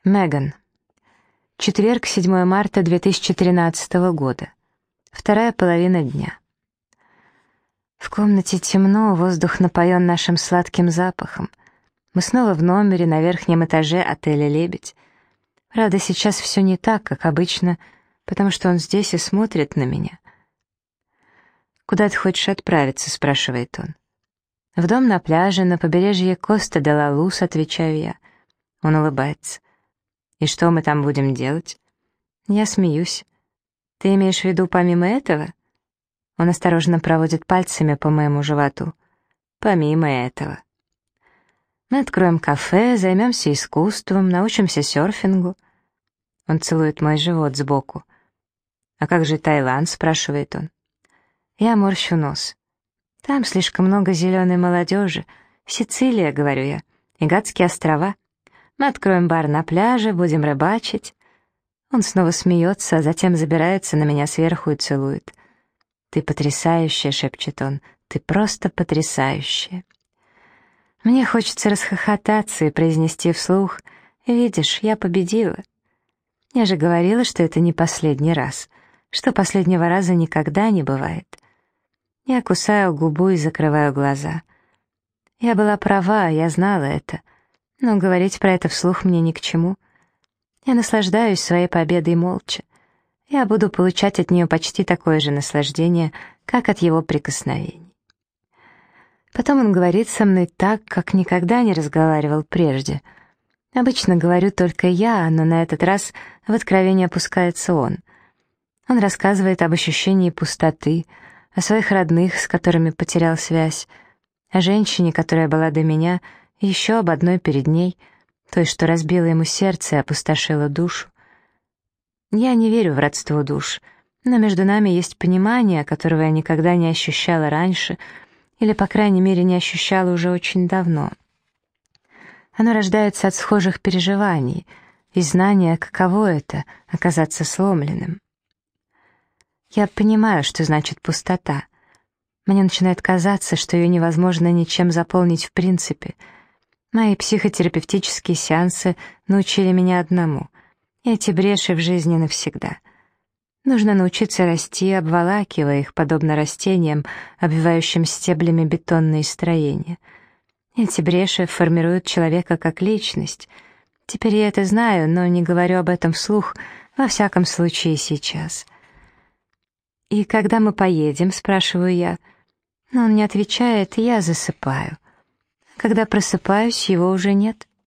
Меган. Четверг, 7 марта 2013 года. Вторая половина дня. В комнате темно, воздух напоен нашим сладким запахом. Мы снова в номере на верхнем этаже отеля «Лебедь». Правда, сейчас все не так, как обычно, потому что он здесь и смотрит на меня. «Куда ты хочешь отправиться?» — спрашивает он. «В дом на пляже, на побережье Коста-де-ла-Лус», — отвечаю я. Он улыбается. «И что мы там будем делать?» Я смеюсь. «Ты имеешь в виду помимо этого?» Он осторожно проводит пальцами по моему животу. «Помимо этого». Мы откроем кафе, займемся искусством, научимся серфингу. Он целует мой живот сбоку. «А как же Таиланд?» — спрашивает он. Я морщу нос. «Там слишком много зеленой молодежи. Сицилия», — говорю я, — «и Гадские острова. Мы откроем бар на пляже, будем рыбачить». Он снова смеется, а затем забирается на меня сверху и целует. «Ты потрясающая», — шепчет он, — «ты просто потрясающая». Мне хочется расхохотаться и произнести вслух: «Видишь, я победила». Я же говорила, что это не последний раз, что последнего раза никогда не бывает. Я кусаю губу и закрываю глаза. Я была права, я знала это, но говорить про это вслух мне ни к чему. Я наслаждаюсь своей победой молча. Я буду получать от нее почти такое же наслаждение, как от его прикосновений. Потом он говорит со мной так, как никогда не разговаривал прежде. Обычно говорю только я, но на этот раз в откровение опускается он. Он рассказывает об ощущении пустоты, о своих родных, с которыми потерял связь, о женщине, которая была до меня, и еще об одной перед ней, той, что разбила ему сердце и опустошила душу. Я не верю в родство душ, но между нами есть понимание, которого я никогда не ощущала раньше, или, по крайней мере, не ощущала уже очень давно. Оно рождается от схожих переживаний, из знания, каково это — оказаться сломленным. Я понимаю, что значит пустота. Мне начинает казаться, что ее невозможно ничем заполнить в принципе. Мои психотерапевтические сеансы научили меня одному — эти бреши в жизни навсегда. Нужно научиться расти, обволакивая их, подобно растениям, обвивающим стеблями бетонные строения. Эти бреши формируют человека как личность. Теперь я это знаю, но не говорю об этом вслух, во всяком случае сейчас. «И когда мы поедем?» — спрашиваю я. Но он не отвечает, и я засыпаю. Когда просыпаюсь, его уже нет.